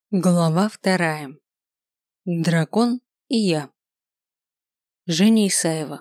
Глава 2. Дракон и я. Женя Исаева.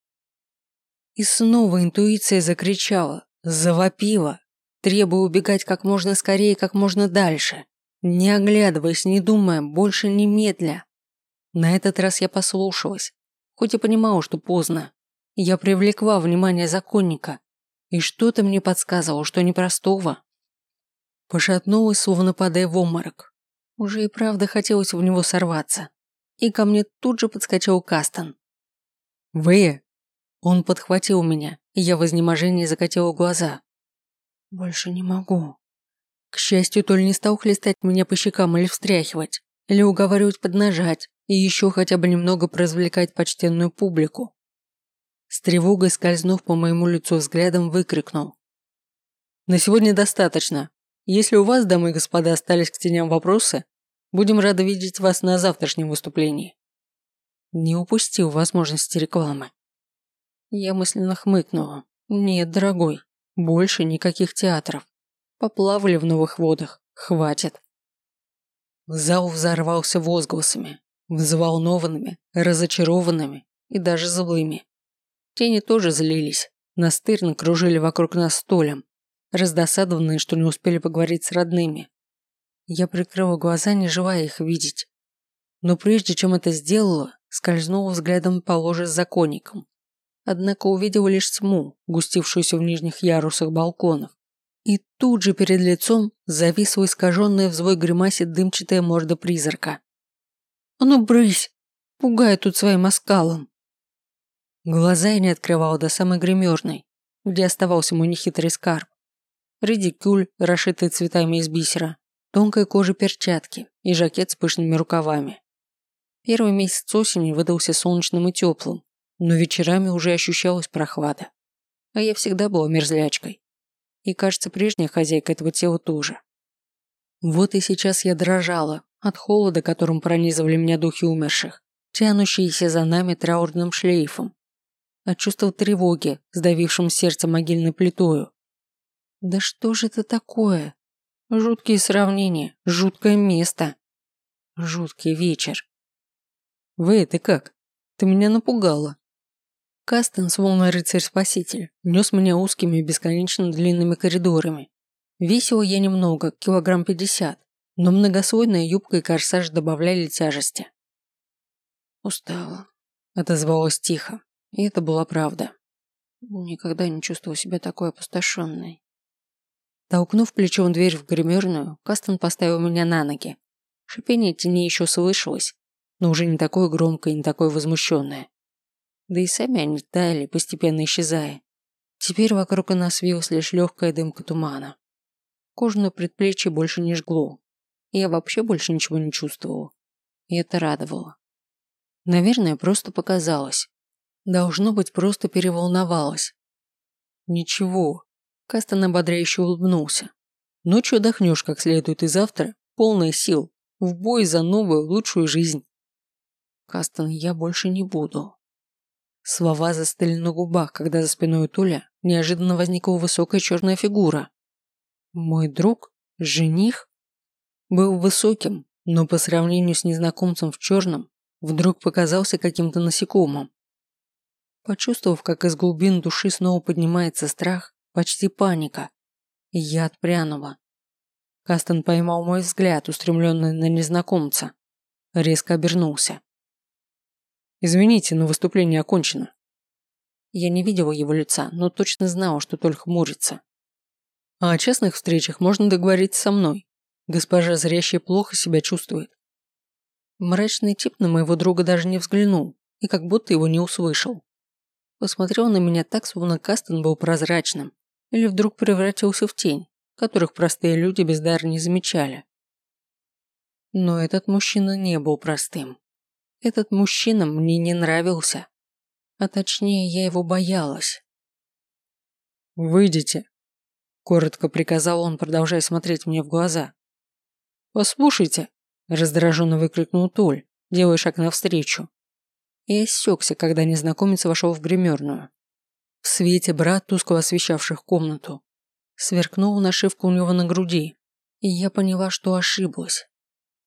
И снова интуиция закричала, завопила, требуя убегать как можно скорее, как можно дальше, не оглядываясь, не думая, больше немедля. На этот раз я послушалась, хоть и понимала, что поздно. Я привлекла внимание законника, и что-то мне подсказывало, что непростого. Пошатнулась, словно падая в обморок. Уже и правда хотелось в него сорваться. И ко мне тут же подскочил Кастон. «Вы!» Он подхватил меня, и я в изнеможении закатила глаза. «Больше не могу». К счастью, Толь не стал хлестать меня по щекам или встряхивать, или уговаривать поднажать, и еще хотя бы немного поразвлекать почтенную публику. С тревогой скользнув по моему лицу взглядом, выкрикнул. «На сегодня достаточно. Если у вас, дамы и господа, остались к теням вопросы, будем рады видеть вас на завтрашнем выступлении». Не упустил возможности рекламы. Я мысленно хмыкнула. Нет, дорогой, больше никаких театров. Поплавали в новых водах. Хватит. Зал взорвался возгласами. Взволнованными, разочарованными и даже злыми. Тени тоже злились. Настырно кружили вокруг нас столем. Раздосадованные, что не успели поговорить с родными. Я прикрыла глаза, не желая их видеть. Но прежде чем это сделала, скользнула взглядом по ложе с законником. Однако увидела лишь тьму, густившуюся в нижних ярусах балконов. И тут же перед лицом зависла искаженная в злой гримасе дымчатая морда призрака. «А ну брысь! Пугает тут своим оскалом!» Глаза я не открывала до самой гримерной, где оставался мой нехитрый скарб. Редикюль, расшитый цветами из бисера, тонкой кожи перчатки и жакет с пышными рукавами. Первый месяц осени выдался солнечным и теплым, но вечерами уже ощущалась прохлада. А я всегда была мерзлячкой. И, кажется, прежняя хозяйка этого тела тоже. Вот и сейчас я дрожала от холода, которым пронизывали меня духи умерших, тянущиеся за нами траурным шлейфом, от чувства тревоги, сдавившим сердце могильной плитою. Да что же это такое? Жуткие сравнения, жуткое место, жуткий вечер. «Ты как? Ты меня напугала». Кастен, словно рыцарь-спаситель, нес меня узкими бесконечно длинными коридорами. Весила я немного, 50 кг, но многослойная юбка и корсаж добавляли тяжести. «Устала», – отозвалась тихо, и это была правда. Никогда не чувствовала себя такой опустошенной. Толкнув плечом дверь в гримерную, Кастен поставил меня на ноги. Шипение теней еще слышалось, но уже не такое громкое и не такое возмущенное. Да и сами они таяли, постепенно исчезая. Теперь вокруг нас вилась лишь легкая дымка тумана. Кожу на предплечье больше не жгло. Я вообще больше ничего не чувствовала. И это радовало. Наверное, просто показалось. Должно быть, просто переволновалась. Ничего. Кастон ободряюще улыбнулся. Ночью отдохнешь как следует и завтра, полная сил, в бой за новую, лучшую жизнь. Кастон, я больше не буду. Слова застыли на губах, когда за спиной Толя неожиданно возникла высокая черная фигура. Мой друг, жених, был высоким, но по сравнению с незнакомцем в черном, вдруг показался каким-то насекомым. Почувствовав, как из глубин души снова поднимается страх, почти паника, я отпрянула. Кастон поймал мой взгляд, устремленный на незнакомца. Резко обернулся. «Извините, но выступление окончено». Я не видела его лица, но точно знала, что только хмурится. «А о частных встречах можно договориться со мной. Госпожа зрящая плохо себя чувствует». Мрачный тип на моего друга даже не взглянул и как будто его не услышал. Посмотрел на меня так, словно Кастон был прозрачным или вдруг превратился в тень, которых простые люди бездарно не замечали. Но этот мужчина не был простым. Этот мужчина мне не нравился. А точнее, я его боялась. «Выйдите», – коротко приказал он, продолжая смотреть мне в глаза. «Послушайте», – раздраженно выкрикнул Толь, делая шаг навстречу. И осекся, когда незнакомец вошел в гримерную. В свете бра, тускло освещавших комнату, сверкнула нашивка у него на груди, и я поняла, что ошиблась.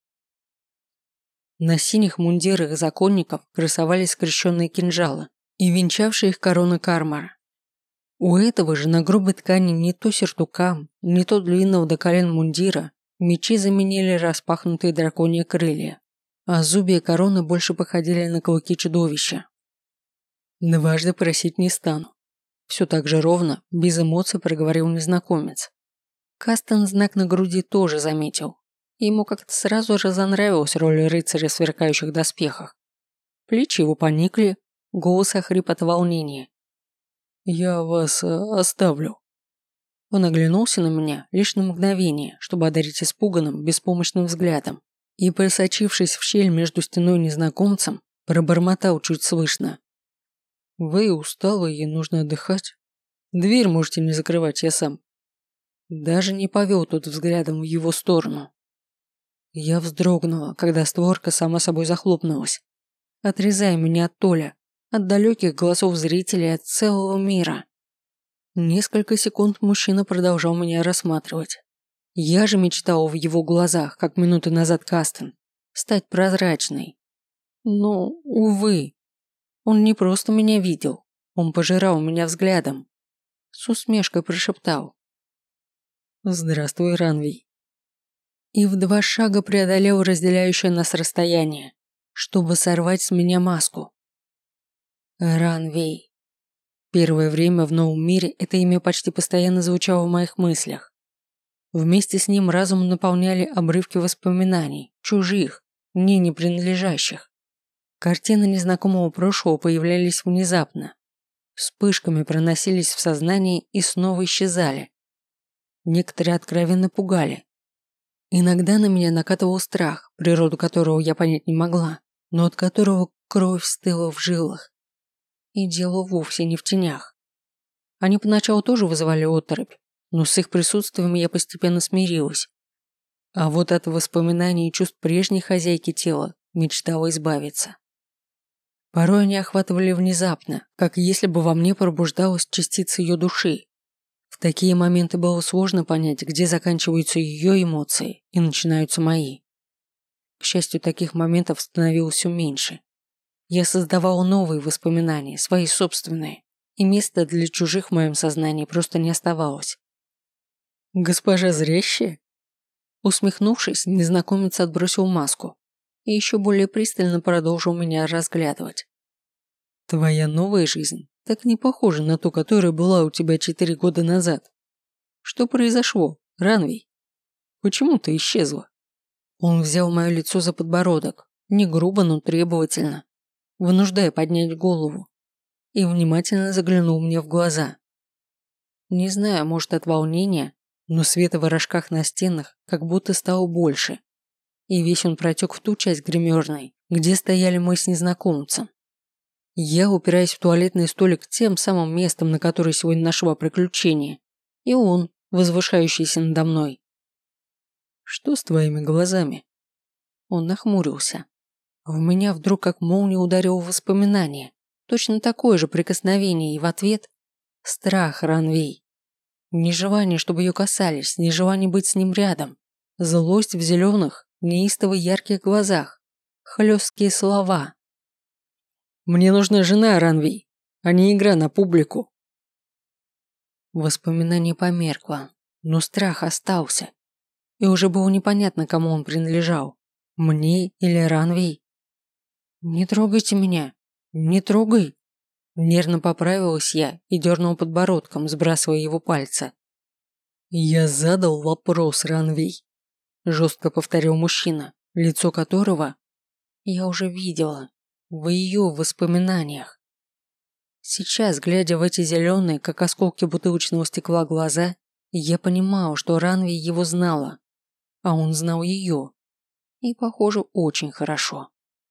На синих мундирах законников красовались скрещенные кинжалы и венчавшие их короны кармара. У этого же на грубой ткани не то сюртука, не то длинного до колен мундира мечи заменили распахнутые драконьи крылья, а зубья короны больше походили на клыки чудовища. Дважды просить не стану. Все так же ровно, без эмоций проговорил незнакомец. Кастон знак на груди тоже заметил. Ему как-то сразу разонравилась роль рыцаря в сверкающих доспехах. Плечи его поникли, голос охрип от волнения. «Я вас оставлю». Он оглянулся на меня лишь на мгновение, чтобы одарить испуганным, беспомощным взглядом, и, просочившись в щель между стеной и незнакомцем, пробормотал чуть слышно. «Вы усталы и нужно отдыхать. Дверь можете не закрывать, я сам». Даже не повел тот взглядом в его сторону. Я вздрогнула, когда створка сама собой захлопнулась, отрезая меня от Толя, от далеких голосов зрителей, от целого мира. Несколько секунд мужчина продолжал меня рассматривать. Я же мечтала в его глазах, как минуты назад Кастон, стать прозрачной. Но, увы, он не просто меня видел, он пожирал меня взглядом. С усмешкой прошептал. «Здравствуй, Ранвий». И в 2 шага преодолел разделяющее нас расстояние, чтобы сорвать с меня маску. Ранвей. Первое время в новом мире это имя почти постоянно звучало в моих мыслях. Вместе с ним разум наполняли обрывки воспоминаний, чужих, мне не принадлежащих. Картины незнакомого прошлого появлялись внезапно. Вспышками проносились в сознании и снова исчезали. Некоторые откровенно пугали. Иногда на меня накатывал страх, природу которого я понять не могла, но от которого кровь стыла в жилах. И дело вовсе не в тенях. Они поначалу тоже вызывали оторопь, но с их присутствием я постепенно смирилась. А вот от воспоминаний и чувств прежней хозяйки тела мечтала избавиться. Порой они охватывали внезапно, как если бы во мне пробуждалась частица ее души. В такие моменты было сложно понять, где заканчиваются ее эмоции и начинаются мои. К счастью, таких моментов становилось все меньше. Я создавала новые воспоминания, свои собственные, и места для чужих в моем сознании просто не оставалось. «Госпожа зрящая?» Усмехнувшись, незнакомец отбросил маску и еще более пристально продолжил меня разглядывать. «Твоя новая жизнь так не похожа на ту, которая была у тебя 4 года назад. Что произошло, Ранвий? Почему ты исчезла?» Он взял мое лицо за подбородок, не грубо, но требовательно, вынуждая поднять голову, и внимательно заглянул мне в глаза. Не знаю, может от волнения, но света в рожках на стенах как будто стало больше, и весь он протек в ту часть гримерной, где стояли мы с незнакомцем. Я, упираясь в туалетный столик тем самым местом, на которое сегодня нашла приключение, и он, возвышающийся надо мной. «Что с твоими глазами?» Он нахмурился. В меня вдруг как молния ударило воспоминание. Точно такое же прикосновение, и в ответ страх Ранвей. Нежелание, чтобы ее касались, нежелание быть с ним рядом. Злость в зеленых, неистово ярких глазах. Хлесткие слова. «Мне нужна жена, Ранвей, а не игра на публику». Воспоминание померкло, но страх остался. И уже было непонятно, кому он принадлежал. Мне или Ранвей. «Не трогайте меня! Не трогай!» Нервно поправилась я и дернула подбородком, сбрасывая его пальцы. «Я задал вопрос, Ранвей», – жестко повторил мужчина, лицо которого я уже видела в ее воспоминаниях. Сейчас, глядя в эти зеленые, как осколки бутылочного стекла, глаза, я понимала, что Ранвей его знала, а он знал ее. И, похоже, очень хорошо.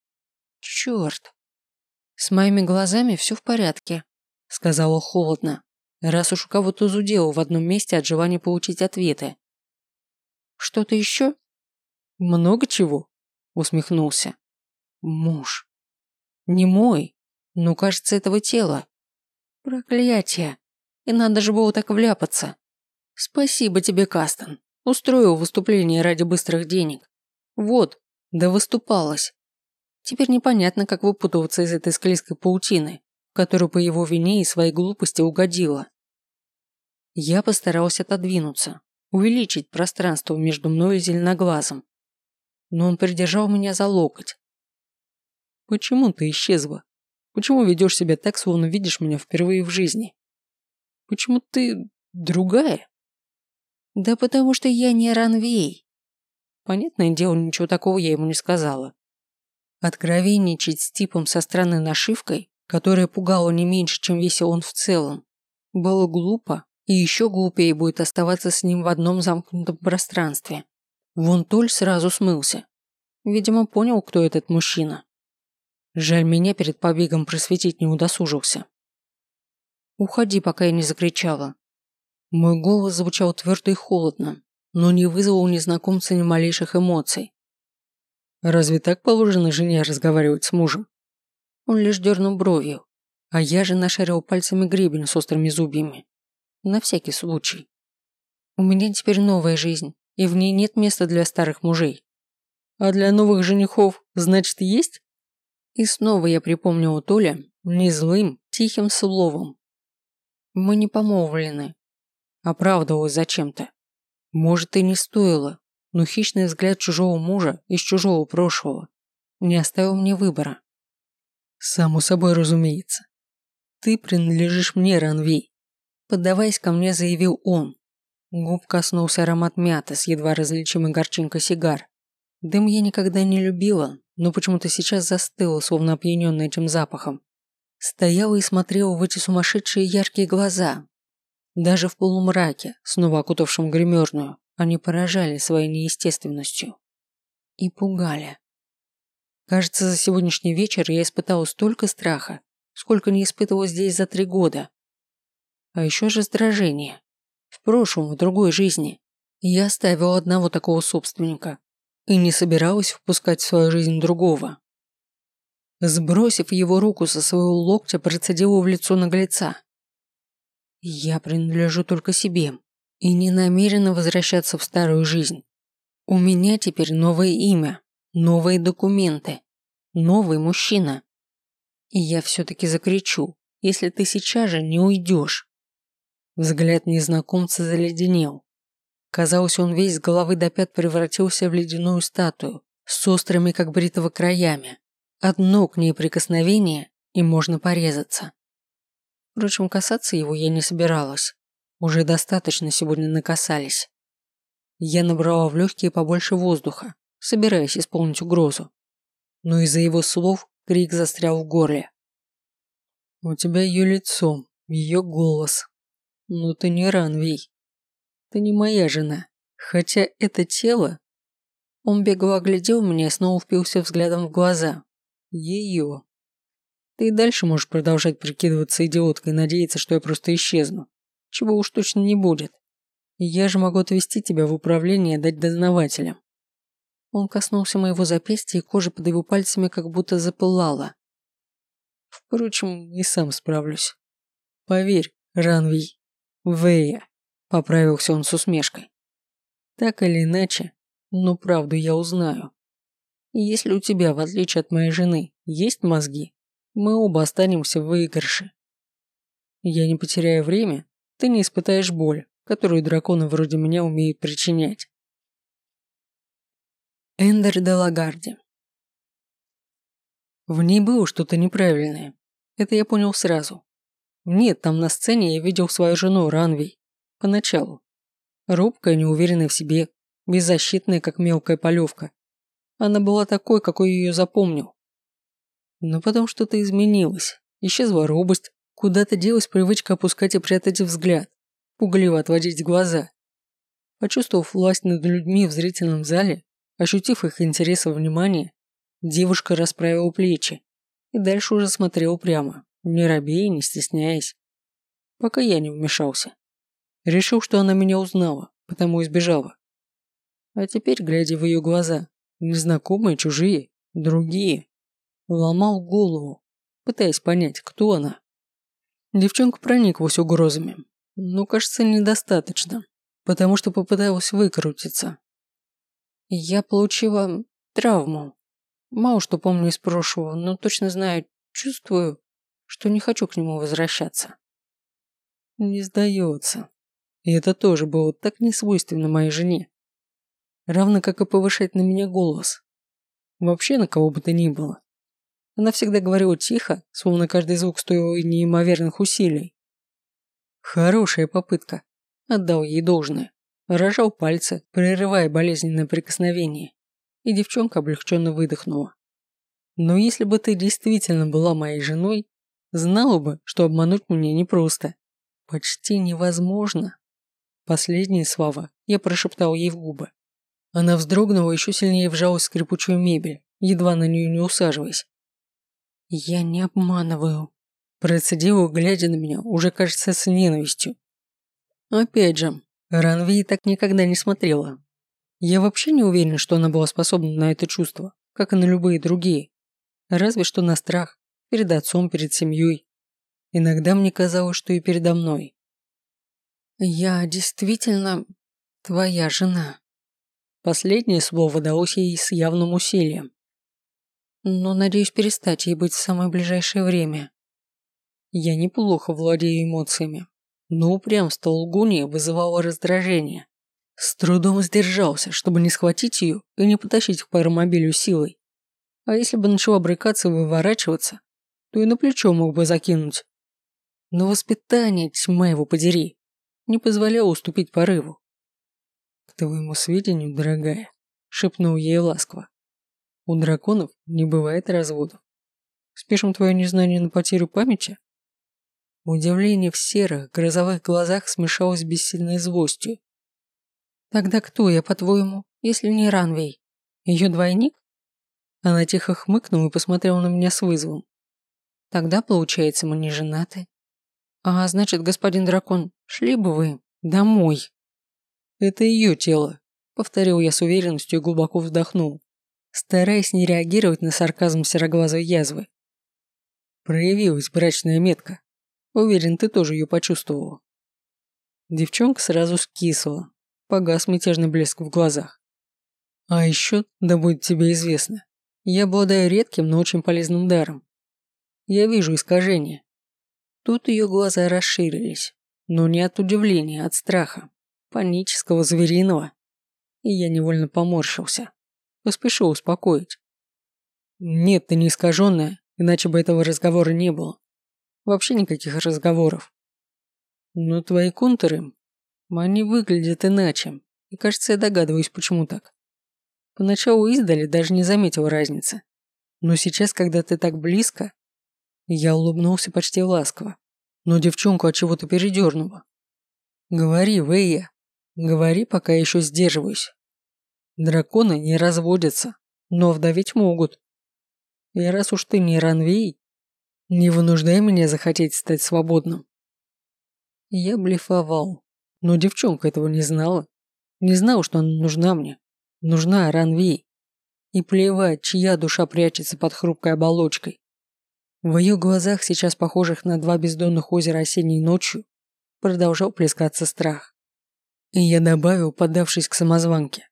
Черт! С моими глазами все в порядке, сказала холодно, раз уж у кого-то зудело в одном месте от желания получить ответы. Что-то еще? Много чего, усмехнулся. Муж. Не мой, но, кажется, этого тела. Проклятие. И надо же было так вляпаться. Спасибо тебе, Кастон. Устроил выступление ради быстрых денег. Вот, да выступалась. Теперь непонятно, как выпутываться из этой склизкой паутины, в которую по его вине и своей глупости угодила. Я постарался отодвинуться, увеличить пространство между мной и зеленоглазым. Но он придержал меня за локоть. «Почему ты исчезла? Почему ведешь себя так, словно видишь меня впервые в жизни? Почему ты другая?» «Да потому что я не Ранвей». Понятное дело, ничего такого я ему не сказала. Откровенничать с типом со странной нашивкой, которая пугала не меньше, чем весил он в целом, было глупо, и еще глупее будет оставаться с ним в одном замкнутом пространстве. Вон Толь сразу смылся. Видимо, понял, кто этот мужчина. Жаль, меня перед побегом просветить не удосужился. «Уходи, пока я не закричала». Мой голос звучал твердо и холодно, но не вызвал у незнакомца ни малейших эмоций. «Разве так положено жене разговаривать с мужем?» Он лишь дернул бровью, а я же нашарил пальцами гребень с острыми зубьями. На всякий случай. У меня теперь новая жизнь, и в ней нет места для старых мужей. А для новых женихов, значит, есть? И снова я припомнил Толя не злым, тихим словом. Мы не помолвлены. Оправдывалась зачем-то. Может, и не стоило, но хищный взгляд чужого мужа из чужого прошлого не оставил мне выбора. Само собой разумеется. Ты принадлежишь мне, Ранвей. Поддаваясь ко мне, заявил он. Губ коснулся аромат мяты с едва различимой горчинкой сигар. Дым я никогда не любила, но почему-то сейчас застыла, словно опьяненная этим запахом. Стояла и смотрела в эти сумасшедшие яркие глаза. Даже в полумраке, снова окутавшем гримерную, они поражали своей неестественностью. И пугали. Кажется, за сегодняшний вечер я испытала столько страха, сколько не испытывала здесь за 3 года. А еще раздражение. В прошлом, в другой жизни, я оставила одного такого собственника и не собиралась впускать в свою жизнь другого. Сбросив его руку со своего локтя, процедила в лицо наглеца. Я принадлежу только себе и не намерена возвращаться в старую жизнь. У меня теперь новое имя, новые документы, новый мужчина. И я все-таки закричу, если ты сейчас же не уйдешь. Взгляд незнакомца заледенел. Казалось, он весь с головы до пят превратился в ледяную статую с острыми, как бритва, краями. Одно к ней прикосновение, и можно порезаться. Впрочем, касаться его я не собиралась. Уже достаточно сегодня накасались. Я набрала в легкие побольше воздуха, собираясь исполнить угрозу. Но из-за его слов крик застрял в горле. «У тебя ее лицо, ее голос. Но ты не Ранвей. Ты не моя жена. Хотя это тело...» Он бегло оглядел меня и снова впился взглядом в глаза. Ее. Ты и дальше можешь продолжать прикидываться идиоткой и надеяться, что я просто исчезну. Чего уж точно не будет. И я же могу отвезти тебя в управление и дать дознавателям. Он коснулся моего запястья, и кожа под его пальцами как будто запылала. Впрочем, и сам справлюсь. Поверь, Ранвей. Вэя. Поправился он с усмешкой. Так или иначе, но правду я узнаю. И если у тебя, в отличие от моей жены, есть мозги, мы оба останемся в выигрыше. Я не потеряю время, ты не испытаешь боль, которую драконы вроде меня умеют причинять. Эндер де Лагарди. В ней было что-то неправильное. Это я понял сразу. Нет, там на сцене я видел свою жену Ранвей. Поначалу. Робкая, неуверенная в себе, беззащитная, как мелкая полевка. Она была такой, какой я ее запомнил. Но потом что-то изменилось. Исчезла робость, куда-то делась привычка опускать и прятать взгляд, пугливо отводить глаза. Почувствовав власть над людьми в зрительном зале, ощутив их интерес и внимание, девушка расправила плечи и дальше уже смотрела прямо, не робея, не стесняясь. Пока я не вмешался. Решил, что она меня узнала, потому избежала. А теперь, глядя в ее глаза, незнакомые, чужие, другие, ломал голову, пытаясь понять, кто она. Девчонка прониклась угрозами, но, кажется, недостаточно, потому что попыталась выкрутиться. Я получила травму. Мало что помню из прошлого, но точно знаю, чувствую, что не хочу к нему возвращаться. Не сдается. И это тоже было так несвойственно моей жене. Равно как и повышать на меня голос. Вообще на кого бы то ни было. Она всегда говорила тихо, словно каждый звук стоил неимоверных усилий. Хорошая попытка. Отдал ей должное. Рожал пальцы, прерывая болезненное прикосновение. И девчонка облегченно выдохнула. Но если бы ты действительно была моей женой, знала бы, что обмануть мне непросто. Почти невозможно. Последние слова я прошептал ей в губы. Она вздрогнула, еще сильнее вжалась в скрипучую мебель, едва на нее не усаживаясь. «Я не обманываю», – процедила, глядя на меня, уже кажется с ненавистью. Опять же, Ранви так никогда не смотрела. Я вообще не уверен, что она была способна на это чувство, как и на любые другие. Разве что на страх, перед отцом, перед семьей. Иногда мне казалось, что и передо мной. «Я действительно твоя жена». Последнее слово далось ей с явным усилием. «Но надеюсь перестать ей быть в самое ближайшее время». Я неплохо владею эмоциями, но упрямство лгуньи вызывало раздражение. С трудом сдержался, чтобы не схватить ее и не потащить к паромобилю силой. А если бы начала брыкаться и выворачиваться, то и на плечо мог бы закинуть. Но воспитание, тьма его подери, не позволяло уступить порыву. «К твоему сведению, дорогая», – шепнул ей ласково, – «у драконов не бывает разводов. Спишем твое незнание на потерю памяти?» Удивление в серых, грозовых глазах смешалось с бессильной злостью. «Тогда кто я, по-твоему, если не Ранвей? Ее двойник?» Она тихо хмыкнула и посмотрела на меня с вызовом. «Тогда, получается, мы не женаты. А значит, господин дракон, шли бы вы домой». «Это ее тело», — повторил я с уверенностью и глубоко вздохнул, стараясь не реагировать на сарказм сероглазой язвы. Проявилась брачная метка. Уверен, ты тоже ее почувствовала. Девчонка сразу скисла, погас мятежный блеск в глазах. А еще, да будет тебе известно, я обладаю редким, но очень полезным даром. Я вижу искажения. Тут ее глаза расширились, но не от удивления, а от страха, панического, звериного. И я невольно поморщился. Поспешил успокоить. Нет, ты не искаженная, иначе бы этого разговора не было. Вообще никаких разговоров. Но твои контуры, они выглядят иначе, и кажется, я догадываюсь, почему так. Поначалу издали даже не заметил разницы. Но сейчас, когда ты так близко, я улыбнулся почти ласково, но девчонку от чего-то передернула. Говори, Вэйя, говори, пока я еще сдерживаюсь. Драконы не разводятся, но вдовить могут. И раз уж ты не Ранвей, не вынуждай меня захотеть стать свободным. Я блефовал, но девчонка этого не знала. Не знала, что она нужна мне. Нужна Ранвей. И плевать, чья душа прячется под хрупкой оболочкой. В ее глазах, сейчас похожих на два бездонных озера осенней ночью, продолжал плескаться страх. И я добавил, поддавшись к самозванке.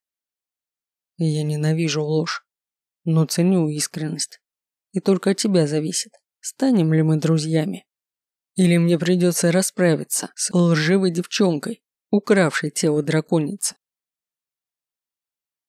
Я ненавижу ложь, но ценю искренность. И только от тебя зависит, станем ли мы друзьями. Или мне придется расправиться с лживой девчонкой, укравшей тело драконицы.